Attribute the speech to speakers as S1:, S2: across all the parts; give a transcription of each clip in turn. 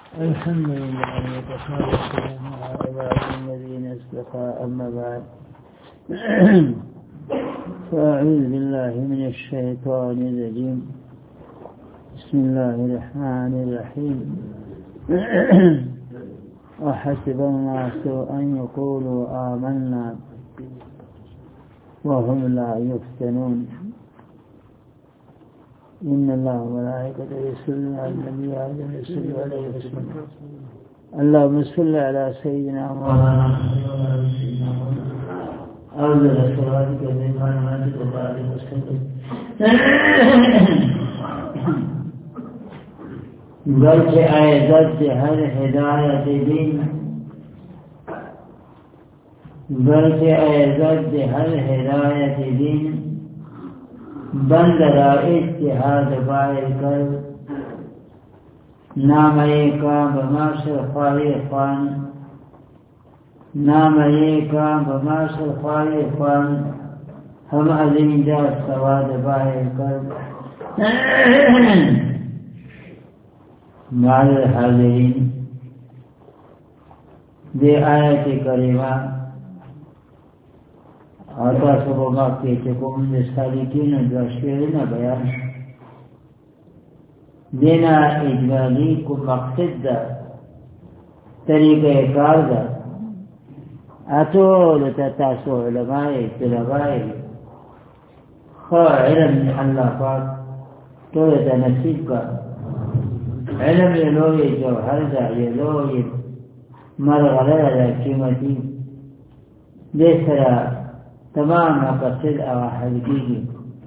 S1: الحمد لله وكفى وسلام على عباده الذين اصطفى. أما بعد، فأعوذ بالله من الشيطان الرجيم. بسم الله الرحمن الرحيم. وحسب الناس أن يقولوا آمنا وهم لا يفتنون. إن الله وملائكته يصلون على النبي عليه الصلاة والسلام. اللهم صل على سيدنا محمد أفضل صلاتك بإمامتك وبارك وسلم. بلکہ عزت ہر ہدایت دین بند را اتحاد بایر کر نام کام بماشر خواہی خوان ہم عظیم جا سواد بایر کر. معذر حاضرین، دے آیت کریمہ آتا سبقہ کے چکم سالکین دوشفیرین بیان دینا اجمالی کو مقصد دا طریقہ کار دا اتول تتاسو علماء طلباء خواہ علم اللہ پاک طولت نصیب کا علم یلوی جوہر دا یلوی مرغلہ دا قیمتی دے سرا تمام مقصد او حقیقی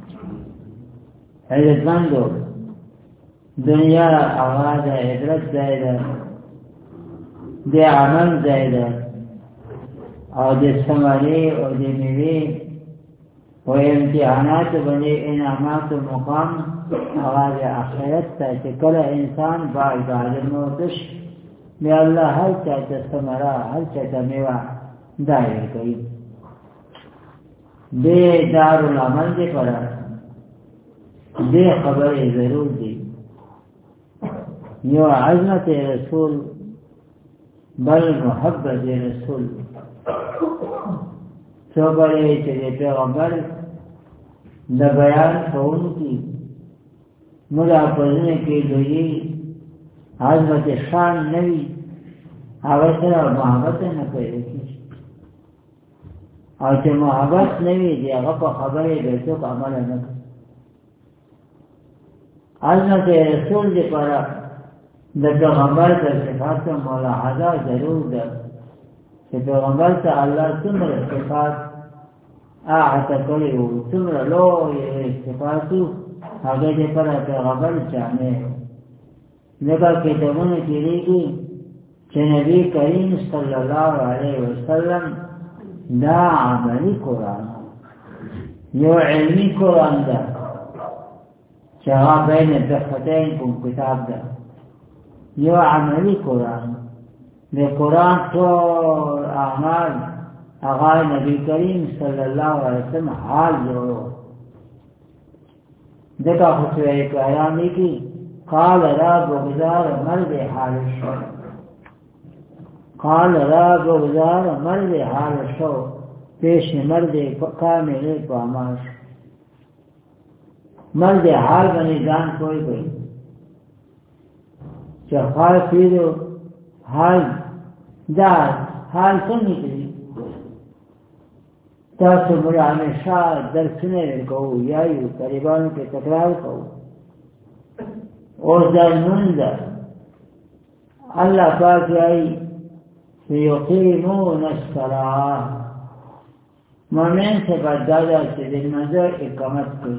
S1: عزت مندو دنیا آغاز عبرت زائدہ دے عمل زائدہ او دے سمری او دے میوی و امتحانات بنے انعامات و مقام آغاز آخرت تا چکل انسان بعد الموتش میں اللہ ہر چاہتا سمرا ہر چاہتا میوہ دائر کئی دے دار العمل دے پڑا دے خبر ضرور دی یو عظمت رسول بل محبت رسول سو بڑے چلے پیغمبر دا بیان فون کی ملا پڑھنے کے لیے عظمت شان نوی آوثر اور محبت نہ کرے کی اور جو محبت نوی دی اغا خبر بیتو کا عمل نہ کر. عظمت رسول دی پارا دا پیغمبر تا صفات ملاحظہ ضرور دا کہ پیغمبر تا اللہ تمر صفات آحتا کریو تمر لو یہ صفاتو آگے دی پارا پیغمبر جانے لگا کتابوں کی لیگی کہ نبی کریم صلی اللہ علیہ وسلم دا عملی قرآن یو علمی قرآن دا چاہا بین دفتین کم کتاب دا یو عملی قرآن دے قرآن طور اعمال اغای نبی کریم صلی اللہ علیہ وسلم حال جوڑو دیکھا خطوہ ایک ایامی کی قال را بغزار مرد حال شو قال را بغزار مرد حال شو پیش مرد کامل پاماش مرد حال بنی جان کوئی گئی چخار پیدو حال دار حال سن نکلی تاسو مجھے ہمیشہ درسنے کہو یایو قریبانوں کے تکرار کہو اور در منظر اللہ پاک آئی فیقیمون الصلاة مومن سے بعد دادا سے دل منظر اقامت کی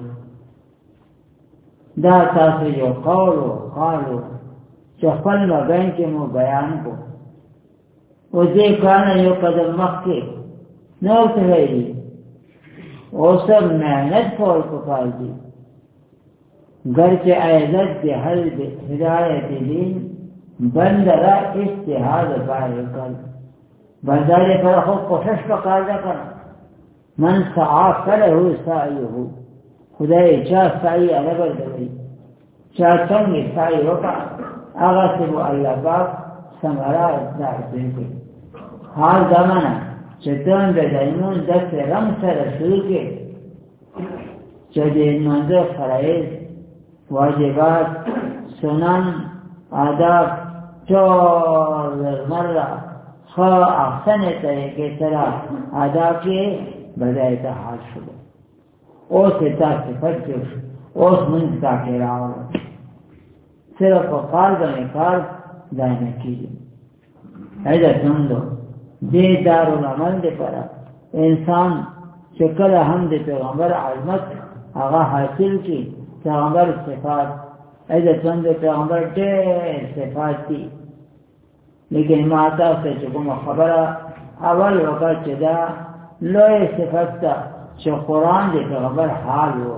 S1: دا تاسو جو قالو چخل مبین کے مو بیان کو او دے کانا یو قدم مخ کے نو تغیری او سب محنت پور پکار دی گر کے عزت دے حل دے ہدایت دین بندرہ اتحاد باہر کر بندرے پر خود کوشش پکار دا کر من سعا فلہو سعیہو خدای چاہ سعی عربر دوئی چاہ چنگی سعی وقع هغه چې الله پاک ثمره اصلاح کوي. حال زمانه چې تون د دایمون د رنګ سره شروع کې چې د منځه فرایض واجبات سنن آداب ټول مره خو احسن طریقې سره ادا کې بدای ته حال شو. اوس تاسو فکر اوس مونږ تا کې راوړل صرف په قال باندې کار دانه کیږي. ایدا څنګه دې دارالعمل دې پر انسان چې کله هم د پیغمبر عظمت هغه حاصل کی پیغمبر صفات ایدا څنګه پیغمبر ډېر صفات دي. لیکن ما تاسو چې کوم خبره اول وخت چې دا لوی صفات ده چې قرآن د پیغمبر حال وو،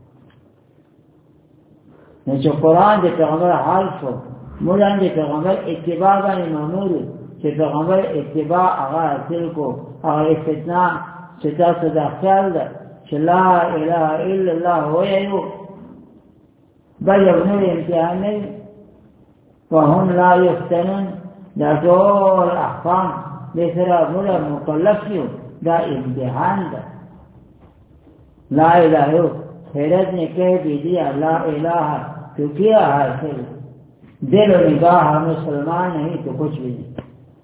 S1: نو چې قرآن د پیغمبر حال شو موږ د پیغمبر اتباع باندې مأمور چې پیغمبر اتباع هغه حاصل کو. هغه استثناء چې تاسو دا خیال ده چې لا اله الا الله وایو بل یو نوی امتحان نه وهم لا یفتنون دا ټول احکام دې سره موږ مکلف یو، دا امتحان ده. لا الہ خیرت نے کہہ دیا لا الہ تو کیا حاصل، دل و نگاہ مسلمان نہیں تو کچھ بھی نہیں.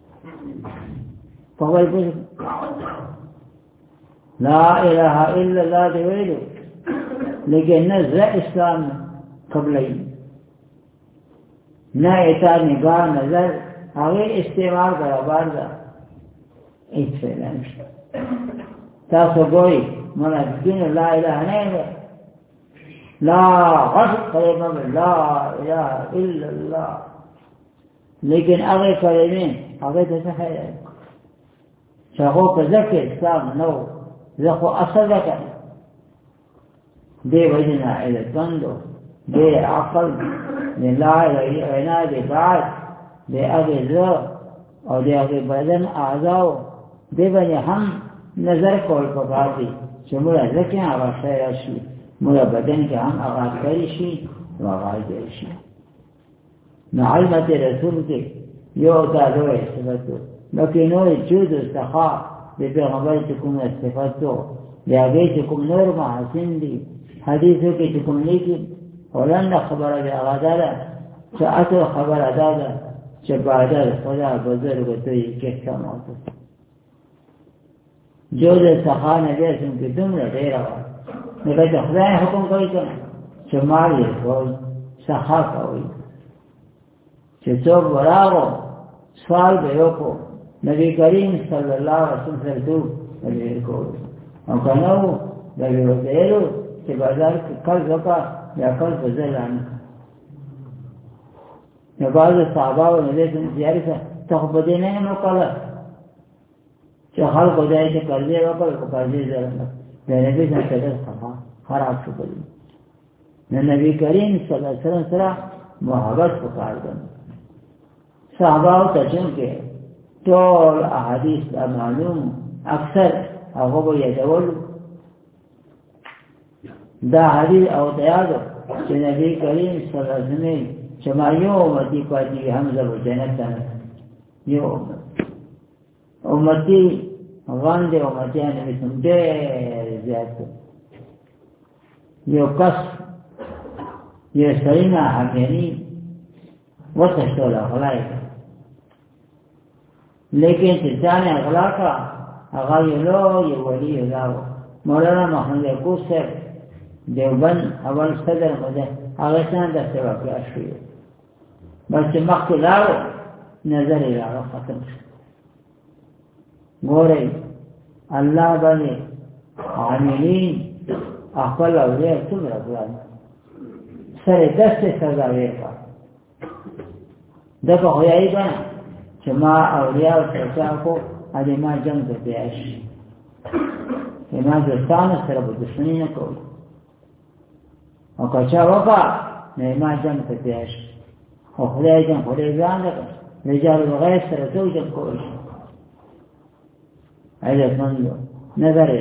S1: لا الہ الا اللہ دے ویلو لیکن نہ زہ اسلام قبل نہ اتا نگاہ نظر آگے استعمال برابر دا ایک فیلن تاسو گوئی منافقین لا الہ نہیں ہے لا غصب کلمہ لا الہ الا اللہ، لیکن اگے کلمے اگے تو ہے شاہو کا ذکر اسلام نو ذکو اصل ذکر دے وجنا علتندو دے عقل دے لا الہ الا دے بعد دے اگے ذر اور دے اگے بدن اعضاء دے بنی ہم نظر کول پکار دی چې موږ ځکه هغه شی راشي موږ بدن کې هم هغه کړی شي او هغه دی شي. نو علمت رسول کې یو دا لوی صفت نو کې نو جود استخاء د پیغمبر چې کوم صفت وو د هغې چې کوم نور محاسن دي حدیثو کې چې کوم لیکي ولنډه خبره د هغه دا ده چې اصل خبره دا ده چې بعد خدا بزرګ ته یې کښتمات جو دے سخا نبی اسم کی دمرا دے رہا نبی تو خدای حکم کوئی کنا چھ ماری کوئی سخا کوئی چھ چوک براغو سوال بیو کو نبی کریم صلی اللہ علیہ وسلم سے دو نبی کو اور کنو نبی وزیرو چھ بازار کل زکا یا کل بزر لانا نباز صحابہ و نبی اسم زیاری سے تخبدی نہیں مقالر چې خلکو ځای چې قرضې وکړ په قرضې ځای د نبي څخه قدر خراب شو کړي. نو نبی کریم صلی الله علیه وسلم سره محبت وکړ. صحابه ته چې ټول احادیث معلوم اکثر هغه به یادول دا حدیث او دیاد چې نبی کریم صلی الله علیه وسلم چې ما یو امتی پاتې حمزه و جنت ته یو امتی غند امتیان بسم دیر زیاد یو کس یو سرینا حمیانی وسشتول اغلائی لیکن تجان اغلا کا اغایلو یو ولی اغلاو مولانا محمد یعقوب صاحب دیوبند اول صدر مده اغیسان در سوا پیاش شوی بس مخت لاو نظر لاو ختم شو گورے اللہ بنے عاملین اخبر اولیاء تم رکھلان سر دست سزا ویقا دکا خویائی بنا چھ ما اولیاء سرچا کو ادھے ما جنگ دو بیعش ایمان دوستان سر بدشنی نکو اور کچھا وقا ایمان جنگ دو بیعش اور خدای جنگ خدای بیان لکا رجال وغیر سر تو جنگ کوئی عزت مندو نظر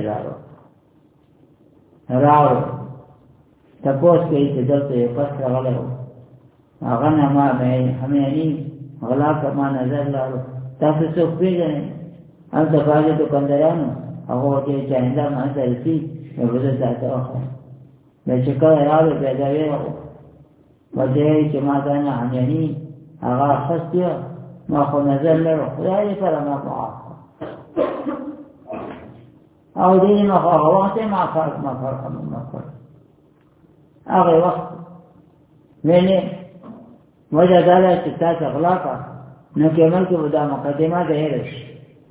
S1: راو تپوس کئی چه دلتا یو کس رغلو هغه نه ما همېني غلا کما نظر لارو تاسو څوک پیژنئ هلته بعضې دوکاندارانو هغه ورته چې آینده ما ته رسي نو به زه تاته واخلم بیا چې کله راغی بیا دا ویې ورته وایي چې ما دا نه همېني هغه اخیستې وه ما خو نظر لرو خدای دې سره ما معاف او دې ما خو هغه وخت ما فرق هغه وخت ویلې وجه دا ده چې تاسو غلا کړه نو کېمل کې به دا مقدمه د هېره شي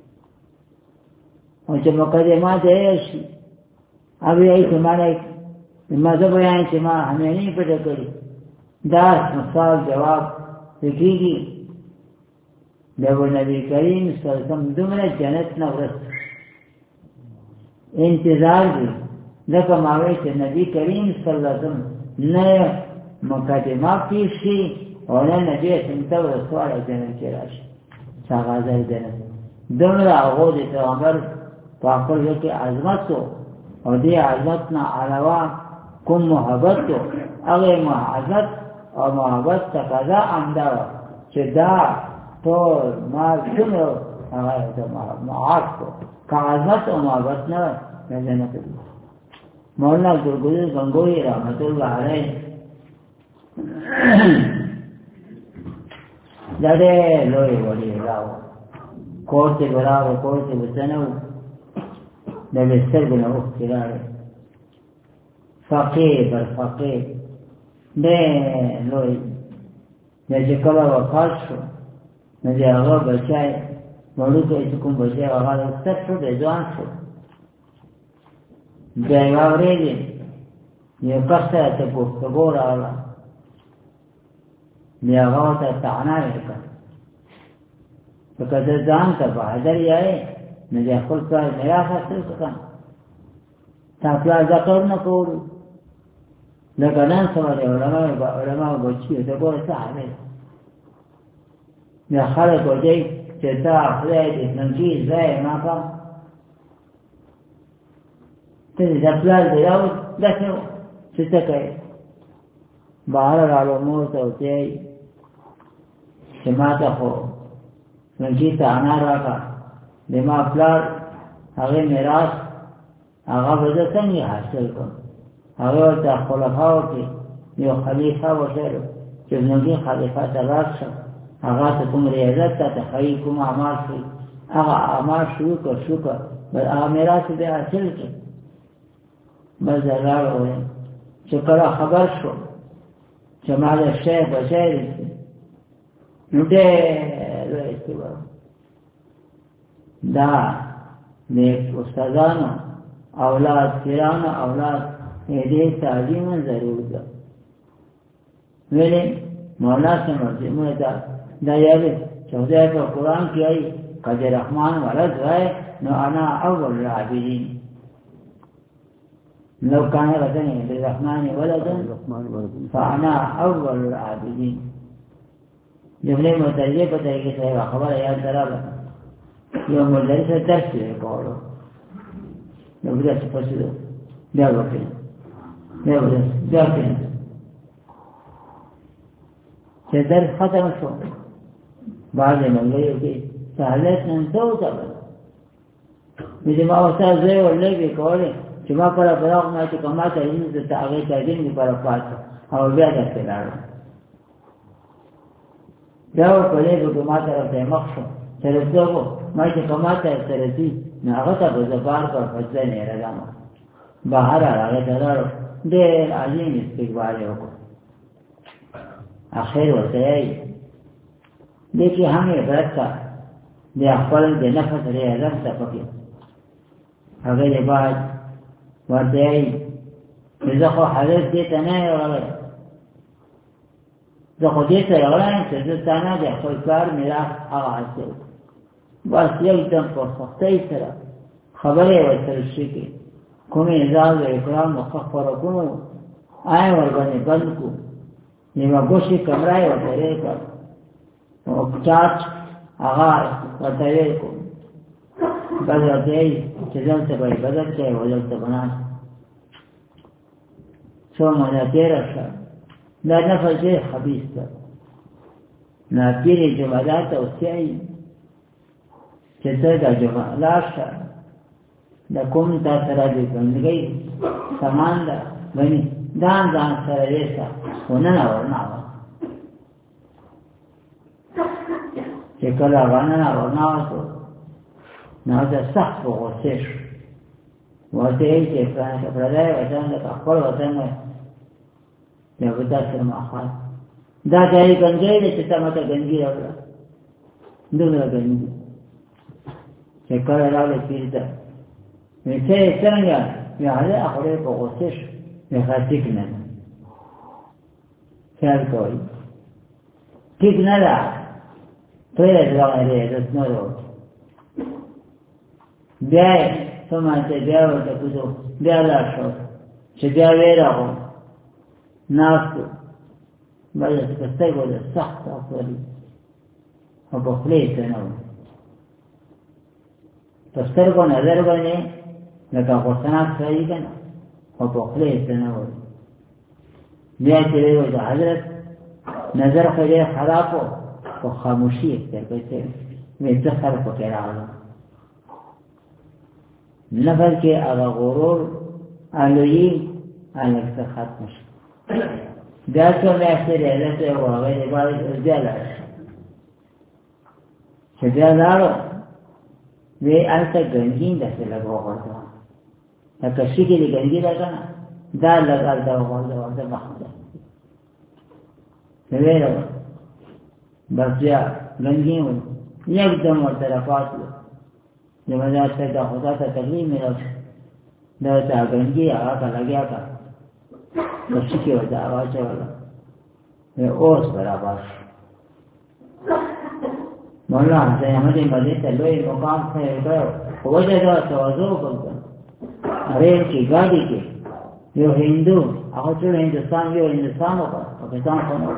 S1: او چې مقدمه د هېره شي او یې چې ما زه بیان چې ما همېني پټه کړي دا مثال جواب کېږي د نبي کریم صلی الله علیه وسلم دومره جنت نه ورسته انتظار دی لکه ما وایي چې نبی کریم صلی الله علیه وسلم نه مقدمه پیش شي او نه نبی سمته ورسوال جنت کې راشي ساغازه جنت دومره هغه د پیغمبر په خپل کې عظمت او دې عظمت نه علاوه کوم محبت هغه محبت او محبت تقاضا امدا چې دا ټول مال څنګه هغه ته معاف کو عظمت او محبت نه جنت مولانا ګورګوی غنگوی رحمت الله علیه دا دې لوی وړي راو کوټه براو کوټه وسنو د مستر بنو کړه فقيه بر فقيه دې لوی د کله وفات شو نه دی هغه بچای وړو کې کوم بچای هغه ست شو د ځوان شو بیا یې اورېدې یو کس سره ته ګفتګو راغله بیا هغه ته طعنه وکړه که ته ځان ته بهادر یې نو د خپل پلار میراث حاصل کړه تا پلار ذکر نه کولو لکه نن سبا د علماو بچي ته ګوره څه حال دی بیا خلک وایي چې تا خدای دې ننګي ځای ما کړه ته د پلار دی راو داسې چې څه کوې بهر راغلو مور ته وتې چې ما ته خو ننګي ته انا راکړه د ما پلار هغې میراث هغه به زه څنګه حاصل کړم هغه ورته خلفاو کې یو خلیفه وشلو چې ننګي خلیفه ته لاړ شه هغه ته کوم ریاضت ته ښایي کوم اعمال شي هغه اعمال شروع کړه بل هغه میراث به حاصل کړي بس لاړ ویم چې کله خبر شو چې ما د شیخ بچی رسي نو ډېر لوی استعمال دا د استادانو اولاد پیرانو اولاد دې تعلیم ضرور ده ویلې مولا سے مرجمه دا یادې چې خدای په قرآن کې آئی قد رحمان ولد وای نو انا اول العابدین لو كان لدني للرحمن ولدا فانا اول العابدين جمله مترجمه په طریقې سره خبره یاد دراله یو مدرس درس یې کولو نو بیا څه پوښتنه بیا وکړه چې درس ختم شو بعد ملګریو کې سهالت نن څه وکړه دې ما اوسه زه ولګي کولې چې ما پر براغ ما چې کومه تعلیم د هغه تعلیم لپاره پاتې او بیا درته لاړم دا په دې کې ما ته مخ شو چې رسوب ما چې کومه ته سرتي نه هغه ته په ځبار پر فضل نه راغلم بهر هغه درو ډېر عظیم استقبال وکړ اخر ورته دې کې هم یې برکه د خپل د نفس لري اعظم ته پکې هغه یې بعد ورته زه خو حالت دې ته نه راغلی زه خو دې ته راغلی چې زه تا نه د خپل کار میراث هغه حاصل بس یو دم په سختۍ سره خبرې ورسره شي کومې اعزاز او اکرام مخفر کړو آی ورباندې بند کو نیمه ګوشي کمره یې ورته کړ او چاچ هغه ورته یې کو بل ورته چې دلته به بدل کې ولته بناس څو مده تیر شه دا نفس یې خبيث ده ناپیری جمعات اوسیای چې ته د جمعه لاړ شه د کوم تا سره د بندګۍ سامان ده غني ځان سره یې ونه ورناوه چې کله ورناوه نو دا سخت په غوسې شو ورته یې چې پردی وطن لکه خپل وطن یو به دا سره ماخوات دا ځای ګنجۍ دی چې تا ماته ګنجي راوړه دومره ګنجي چې کله راغلی پیر ته وایي ته یې څرنګه وایي هلک خو ډېر په غوسې شو وایي ښه ټیک نه ده خیال کوئ ټیک نه ده ته یې دغه عزت نه راوړه بیا یې څه ماته بیا ورته کوزو بیا لاړ شو چې بیا ویراغو ناستو بله په سترګو د سخت افوري او په خولې یې څه نه و په سترګو نظر باندې لکه غوسناک سړي که نه او په خولې یې څه نه و بیا چې ویې د حضرت نظر خو ډېر خراب و خو خاموشي یې سترګې څه وایي څه فرق پکې راغلی نه بلکې هغه غرور الویي هلک څه ختم شو بیا څو میاشتې د علت و هغې د بیا لاړ شو چې بیا لاړو وی هلته ګنګین داسې لږ وغورځوه لکه شګې د ګنګي ده که نه دا لږ هلته وغورځوه د مخ ته ویره وه بس بیا ګنګین و یکدم ورته راپاڅېدو زمدار سے دا خدا تا تکلیف میرا دا تا گنگی آغا کا لگیا کا بچی کی وجہ آواز والا میں اوس برابر مولا حسین احمد مدین تا لوئی مقام خیر کرو وجہ دا توازو کرتا ریل کی گاڑی کی یو ہندو آخو چلو ہندوستان یو ہندوستان ہوگا پاکستان خونو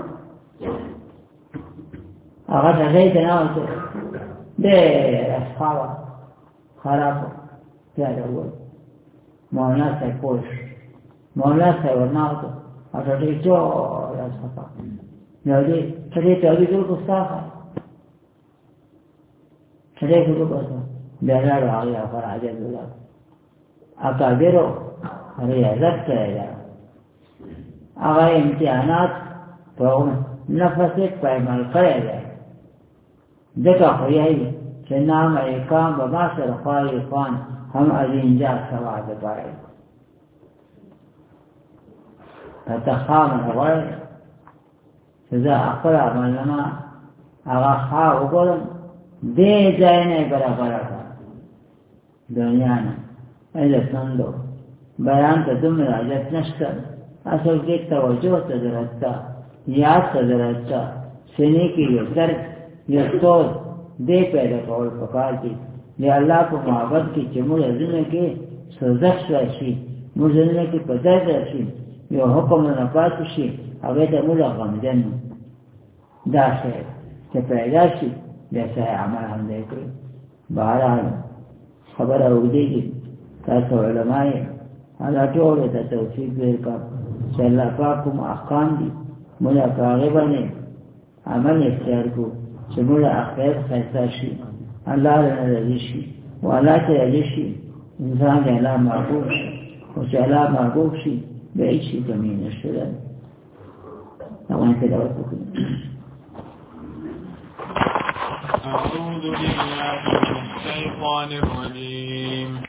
S1: آغا تا غیر تناو تو دیر اصحابا خراب پیاده بود مولانا صاحب پوش مولانا صاحب ورناو تو اٹھاٹی چور از خطا یادی چھٹی چوبی دور گستاخ ہے چھٹی کتو بسا بیرار آگی آخر عجب اللہ اکابرو ارے عزت کرے جا آغا امتحانات نفس پیمال کرے جا دکا خویائی کہ نام احکام و معاشر خواهی خوان ہم از اینجا سواد پائے فتخام نغیر سزا اقل عملنا اغا خواه اگرم دے جائنے برابر کا دنیا نا ایجا سندو بیان تا دم راجت نشتا اصل کی توجہ تدرتا یاد تدرتا سنے کی یہ درد یہ سوچ دے پیدا کول پکار کی یا اللہ کو محبت کی چمول ازنے کے سوزخش راشی مزنے کی پدرد راشی یا حکم نپات شی اگر مولا غمجن دا شہر کہ پیدا شی جیسا ہے عمل ہم دیکھیں بہرحال خبر اگدے گی تاسو علماء اللہ ٹوڑے تا توفیق دیر کا کہ اللہ پاک کم احکام دی مولا کاغبہ نے عمل اختیار کو شمول اخیر خیصہ شی اللہ رضی شی و اللہ کے رضی شی انسان کے اللہ محبوب شی و چه اللہ محبوب شی به ایچی کمی نشدن نوانی تلاوت بکنیم
S2: أعوذ بالله من الشيطان الرجيم